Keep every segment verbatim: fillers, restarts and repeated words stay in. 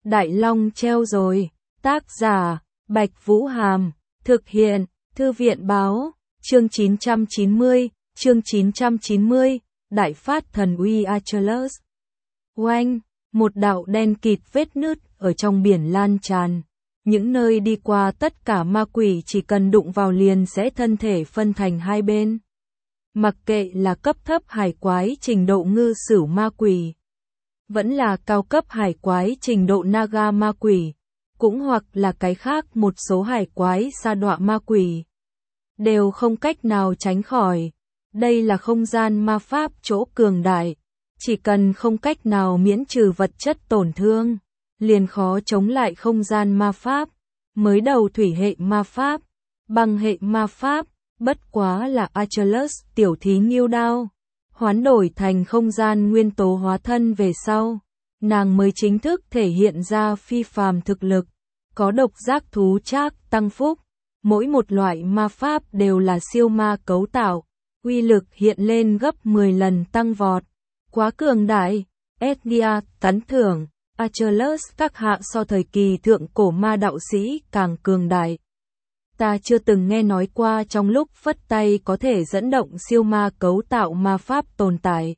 Đại Long treo rồi. Tác giả, Bạch Vũ Hàm. Thực hiện, Thư viện báo. Chương chín trăm chín mươi, chương chín trăm chín mươi, Đại Phát Thần Uy Achilles. Oanh, một đạo đen kịt vết nứt ở trong biển lan tràn. Những nơi đi qua tất cả ma quỷ chỉ cần đụng vào liền sẽ thân thể phân thành hai bên. Mặc kệ là cấp thấp hải quái trình độ ngư sửu ma quỷ, vẫn là cao cấp hải quái trình độ naga ma quỷ, cũng hoặc là cái khác một số hải quái sa đọa ma quỷ, đều không cách nào tránh khỏi. Đây là không gian ma pháp chỗ cường đại, chỉ cần không cách nào miễn trừ vật chất tổn thương, liền khó chống lại không gian ma pháp. Mới đầu thủy hệ ma pháp, băng hệ ma pháp, bất quá là Achilles tiểu thí nghiêu đao, hoán đổi thành không gian nguyên tố hóa thân về sau, nàng mới chính thức thể hiện ra phi phàm thực lực, có độc giác thú trác tăng phúc, mỗi một loại ma pháp đều là siêu ma cấu tạo, uy lực hiện lên gấp mười lần tăng vọt, quá cường đại. Edgia tán thưởng, Achilles các hạ so thời kỳ thượng cổ ma đạo sĩ càng cường đại. Ta chưa từng nghe nói qua trong lúc phất tay có thể dẫn động siêu ma cấu tạo ma pháp tồn tại.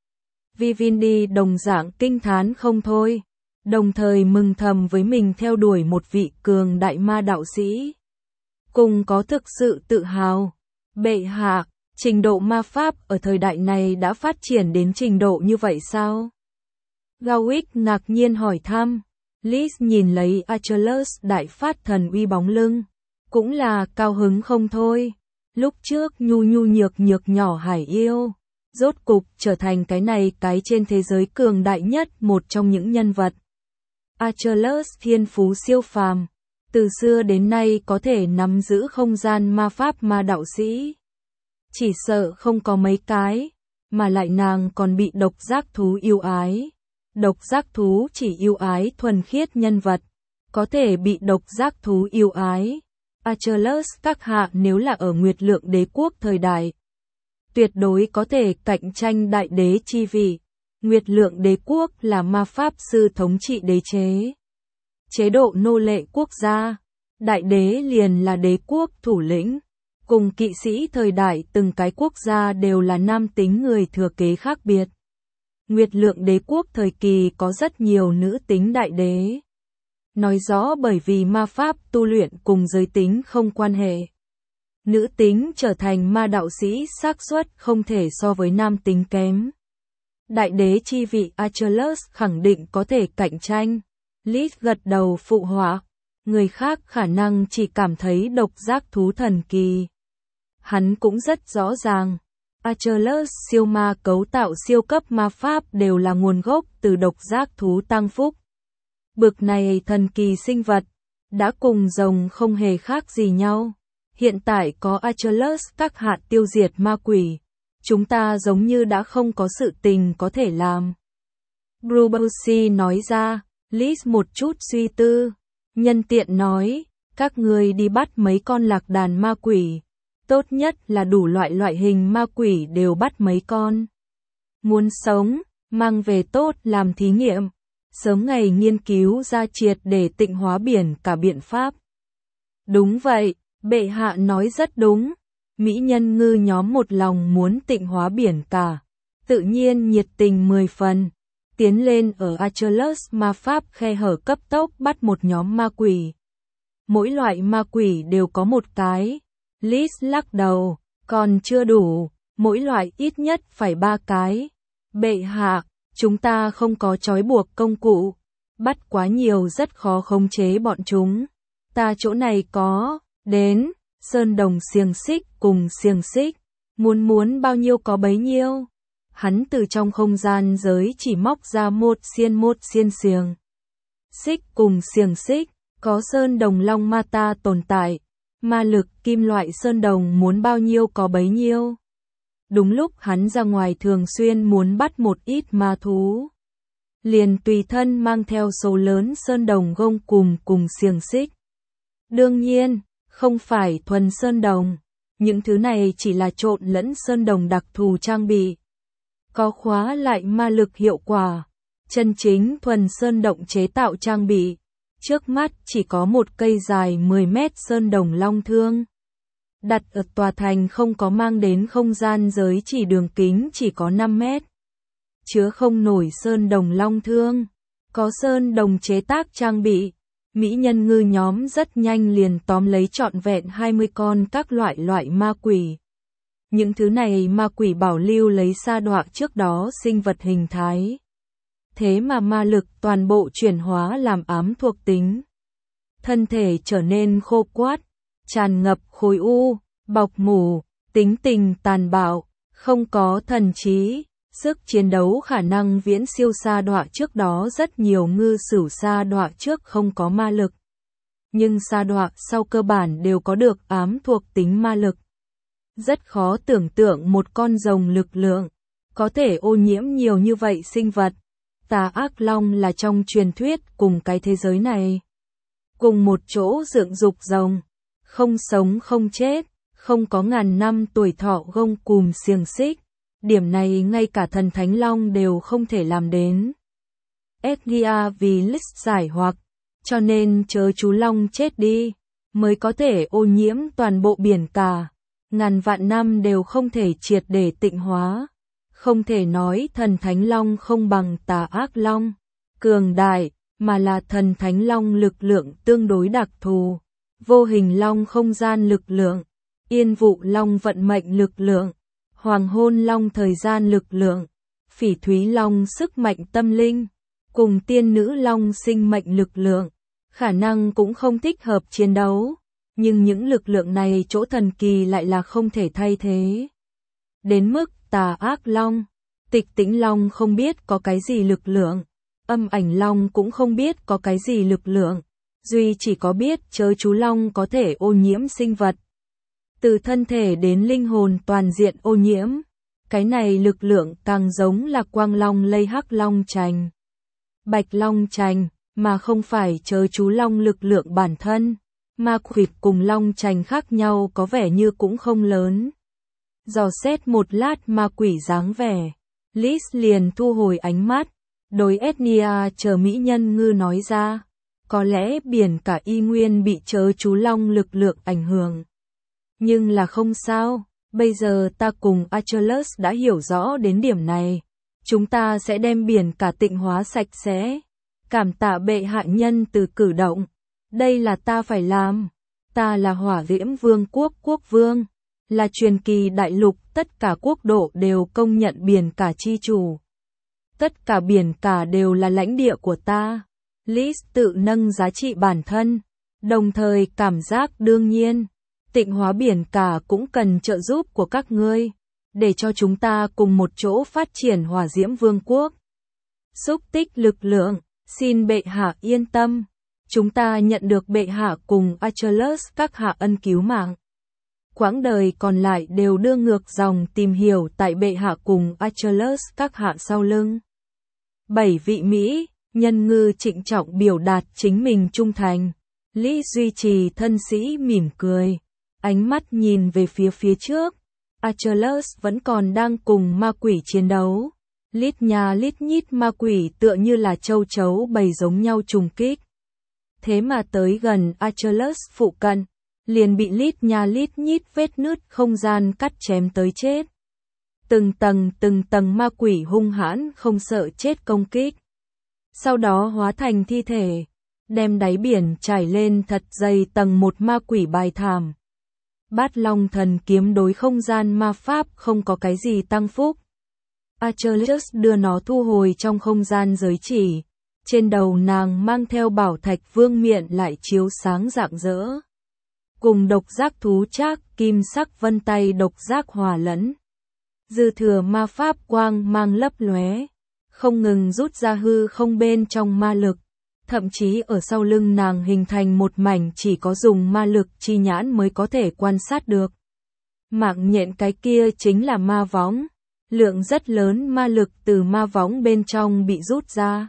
Vivendi đồng dạng kinh thán không thôi, đồng thời mừng thầm với mình theo đuổi một vị cường đại ma đạo sĩ. Cùng có thực sự tự hào, bệ hạ, trình độ ma pháp ở thời đại này đã phát triển đến trình độ như vậy sao? Gawick ngạc nhiên hỏi thăm. Liz nhìn lấy Achilles đại phát thần uy bóng lưng, cũng là cao hứng không thôi. Lúc trước nhu nhu nhược nhược nhỏ hải yêu, rốt cục trở thành cái này cái trên thế giới cường đại nhất một trong những nhân vật. Achilles thiên phú siêu phàm, từ xưa đến nay có thể nắm giữ không gian ma pháp ma đạo sĩ. Chỉ sợ không có mấy cái, mà lại nàng còn bị độc giác thú yêu ái. Độc giác thú chỉ yêu ái thuần khiết nhân vật, có thể bị độc giác thú yêu ái. Achilles các hạ nếu là ở Nguyệt Lượng Đế quốc thời đại, tuyệt đối có thể cạnh tranh đại đế chi vị. Nguyệt Lượng Đế quốc là ma pháp sư thống trị đế chế, chế độ nô lệ quốc gia, đại đế liền là đế quốc thủ lĩnh. Cùng kỵ sĩ thời đại từng cái quốc gia đều là nam tính người thừa kế khác biệt. Nguyệt Lượng Đế quốc thời kỳ có rất nhiều nữ tính đại đế. Nói rõ bởi vì ma pháp tu luyện cùng giới tính không quan hệ. Nữ tính trở thành ma đạo sĩ xác suất không thể so với nam tính kém. Đại đế chi vị Achilles khẳng định có thể cạnh tranh. Liz gật đầu phụ họa. Người khác khả năng chỉ cảm thấy độc giác thú thần kỳ. Hắn cũng rất rõ ràng. Achilles siêu ma cấu tạo siêu cấp ma pháp đều là nguồn gốc từ độc giác thú tăng phúc. Bực này thần kỳ sinh vật, đã cùng rồng không hề khác gì nhau. Hiện tại có Achilles các hạ tiêu diệt ma quỷ, chúng ta giống như đã không có sự tình có thể làm. Bruce nói ra. Liz một chút suy tư, nhân tiện nói, các người đi bắt mấy con lạc đàn ma quỷ. Tốt nhất là đủ loại loại hình ma quỷ đều bắt mấy con. Muốn sống, mang về tốt làm thí nghiệm. Sớm ngày nghiên cứu ra triệt để tịnh hóa biển cả biện pháp. Đúng vậy, bệ hạ nói rất đúng. Mỹ nhân ngư nhóm một lòng muốn tịnh hóa biển cả. Tự nhiên nhiệt tình mười phần. Tiến lên ở Achilles ma pháp khe hở cấp tốc bắt một nhóm ma quỷ. Mỗi loại ma quỷ đều có một cái. Liz lắc đầu, còn chưa đủ, mỗi loại ít nhất phải ba cái. Bệ hạ, chúng ta không có trói buộc công cụ, bắt quá nhiều rất khó khống chế bọn chúng. Ta chỗ này có, đến, sơn đồng xiềng xích cùng xiềng xích, muốn muốn bao nhiêu có bấy nhiêu. Hắn từ trong không gian giới chỉ móc ra một xiên một xiên xiềng xích cùng xiềng xích, có sơn đồng long ma ta tồn tại. Ma lực kim loại sơn đồng muốn bao nhiêu có bấy nhiêu. Đúng lúc hắn ra ngoài thường xuyên muốn bắt một ít ma thú, liền tùy thân mang theo số lớn sơn đồng gông cùm cùng xiềng xích. Đương nhiên, không phải thuần sơn đồng, những thứ này chỉ là trộn lẫn sơn đồng đặc thù trang bị, có khóa lại ma lực hiệu quả. chân chính thuần sơn động chế tạo trang bị. Trước mắt chỉ có một cây dài mười mét sơn đồng long thương. Đặt ở tòa thành không có mang đến không gian giới chỉ đường kính chỉ có năm mét. Chứa không nổi sơn đồng long thương. Có sơn đồng chế tác trang bị. Mỹ nhân ngư nhóm rất nhanh liền tóm lấy trọn vẹn hai mươi con các loại loại ma quỷ. Những thứ này ma quỷ bảo lưu lấy sa đọa trước đó sinh vật hình thái. Thế mà ma lực toàn bộ chuyển hóa làm ám thuộc tính. Thân thể trở nên khô quát, tràn ngập khối u, bọc mủ, tính tình tàn bạo, không có thần trí, sức chiến đấu khả năng viễn siêu sa đọa trước đó rất nhiều ngư sửu sa đọa trước không có ma lực. Nhưng sa đọa sau cơ bản đều có được ám thuộc tính ma lực. Rất khó tưởng tượng một con rồng lực lượng, có thể ô nhiễm nhiều như vậy sinh vật. Tà ác long là trong truyền thuyết cùng cái thế giới này. Cùng một chỗ dựng dục rồng, không sống không chết, không có ngàn năm tuổi thọ gông cùm xiềng xích. Điểm này ngay cả thần thánh long đều không thể làm đến. Edgia vì list giải hoặc, cho nên chớ chú long chết đi, mới có thể ô nhiễm toàn bộ biển cả. Ngàn vạn năm đều không thể triệt để tịnh hóa. Không thể nói thần thánh long không bằng tà ác long, cường đại, mà là thần thánh long lực lượng tương đối đặc thù. Vô hình long không gian lực lượng, yên vụ long vận mệnh lực lượng, hoàng hôn long thời gian lực lượng, phỉ thúy long sức mạnh tâm linh, cùng tiên nữ long sinh mệnh lực lượng. Khả năng cũng không thích hợp chiến đấu, nhưng những lực lượng này chỗ thần kỳ lại là không thể thay thế. Đến mức tà ác long, tịch tĩnh long không biết có cái gì lực lượng, âm ảnh long cũng không biết có cái gì lực lượng, duy chỉ có biết chớ chú long có thể ô nhiễm sinh vật. Từ thân thể đến linh hồn toàn diện ô nhiễm, cái này lực lượng càng giống là quang long lây hắc long chành, bạch long chành, mà không phải chớ chú long lực lượng bản thân. Ma quỷ cùng long chành khác nhau có vẻ như cũng không lớn. Dò xét một lát ma quỷ dáng vẻ, Liz liền thu hồi ánh mắt, đối Ednia chờ mỹ nhân ngư nói ra, có lẽ biển cả y nguyên bị chớ chú long lực lượng ảnh hưởng. Nhưng là không sao, bây giờ ta cùng Achilles đã hiểu rõ đến điểm này, chúng ta sẽ đem biển cả tịnh hóa sạch sẽ. Cảm tạ bệ hạ nhân từ cử động, đây là ta phải làm, ta là Hỏa Diễm Vương quốc quốc vương, là truyền kỳ đại lục, tất cả quốc độ đều công nhận biển cả chi chủ. Tất cả biển cả đều là lãnh địa của ta. Liz tự nâng giá trị bản thân, đồng thời cảm giác đương nhiên, tịnh hóa biển cả cũng cần trợ giúp của các ngươi, để cho chúng ta cùng một chỗ phát triển Hỏa Diễm Vương quốc. Xúc tích lực lượng, xin bệ hạ yên tâm, chúng ta nhận được bệ hạ cùng Achilles các hạ ân cứu mạng. Quãng đời còn lại đều đưa ngược dòng tìm hiểu tại bệ hạ cùng Achilles các hạ sau lưng. Bảy vị Mỹ, nhân ngư trịnh trọng biểu đạt chính mình trung thành. Lý duy trì thân sĩ mỉm cười, ánh mắt nhìn về phía phía trước. Achilles vẫn còn đang cùng ma quỷ chiến đấu. Lít nhà lít nhít ma quỷ tựa như là châu chấu bầy giống nhau trùng kích. Thế mà tới gần Achilles phụ cận, liền bị lít nhà lít nhít vết nứt không gian cắt chém tới chết. Từng tầng từng tầng ma quỷ hung hãn không sợ chết công kích. Sau đó hóa thành thi thể, đem đáy biển trải lên thật dày tầng một ma quỷ bài thảm. Bát Long thần kiếm đối không gian ma pháp không có cái gì tăng phúc. Achilles đưa nó thu hồi trong không gian giới chỉ. Trên đầu nàng mang theo bảo thạch vương miện lại chiếu sáng rạng rỡ. Cùng độc giác thú trác kim sắc vân tay độc giác hòa lẫn. Dư thừa ma pháp quang mang lấp lóe, không ngừng rút ra hư không bên trong ma lực. Thậm chí ở sau lưng nàng hình thành một mảnh chỉ có dùng ma lực chi nhãn mới có thể quan sát được. Mạng nhện cái kia chính là ma võng. Lượng rất lớn ma lực từ ma võng bên trong bị rút ra.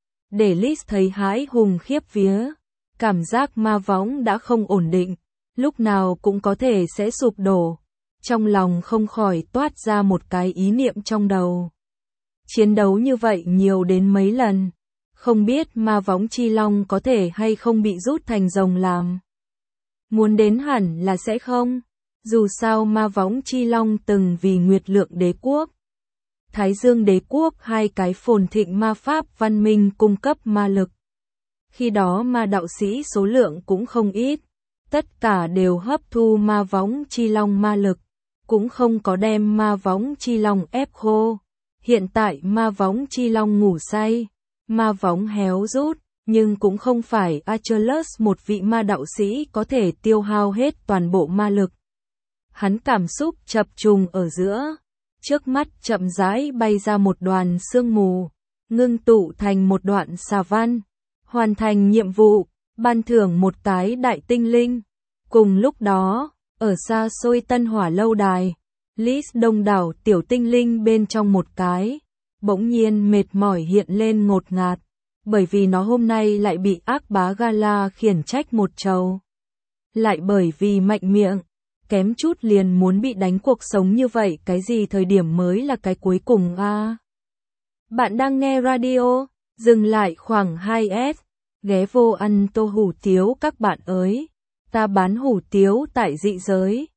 Để Liz thấy hãi hùng khiếp vía. Cảm giác ma võng đã không ổn định, lúc nào cũng có thể sẽ sụp đổ. Trong lòng không khỏi toát ra một cái ý niệm trong đầu. Chiến đấu như vậy nhiều đến mấy lần. Không biết ma võng chi long có thể hay không bị rút thành rồng làm. Muốn đến hẳn là sẽ không. Dù sao ma võng chi long từng vì Nguyệt Lượng đế quốc, Thái Dương đế quốc hai cái phồn thịnh ma pháp văn minh cung cấp ma lực. Khi đó ma đạo sĩ số lượng cũng không ít, tất cả đều hấp thu ma võng chi long ma lực, cũng không có đem ma võng chi long ép khô. Hiện tại ma võng chi long ngủ say, ma võng héo rút, nhưng cũng không phải Achilles một vị ma đạo sĩ có thể tiêu hao hết toàn bộ ma lực. Hắn cảm xúc chập trùng ở giữa, trước mắt chậm rãi bay ra một đoàn sương mù, ngưng tụ thành một đoạn xà văn, hoàn thành nhiệm vụ, ban thưởng một cái đại tinh linh. Cùng lúc đó, ở xa xôi Tân Hỏa lâu đài, Lis đông đảo tiểu tinh linh bên trong một cái, bỗng nhiên mệt mỏi hiện lên ngột ngạt, bởi vì nó hôm nay lại bị ác bá Gala khiển trách một trầu. Lại bởi vì mạnh miệng, kém chút liền muốn bị đánh cuộc sống như vậy, cái gì thời điểm mới là cái cuối cùng a? À? Bạn đang nghe radio, dừng lại khoảng hai S, ghé vô ăn tô hủ tiếu các bạn ơi, ta bán hủ tiếu tại dị giới.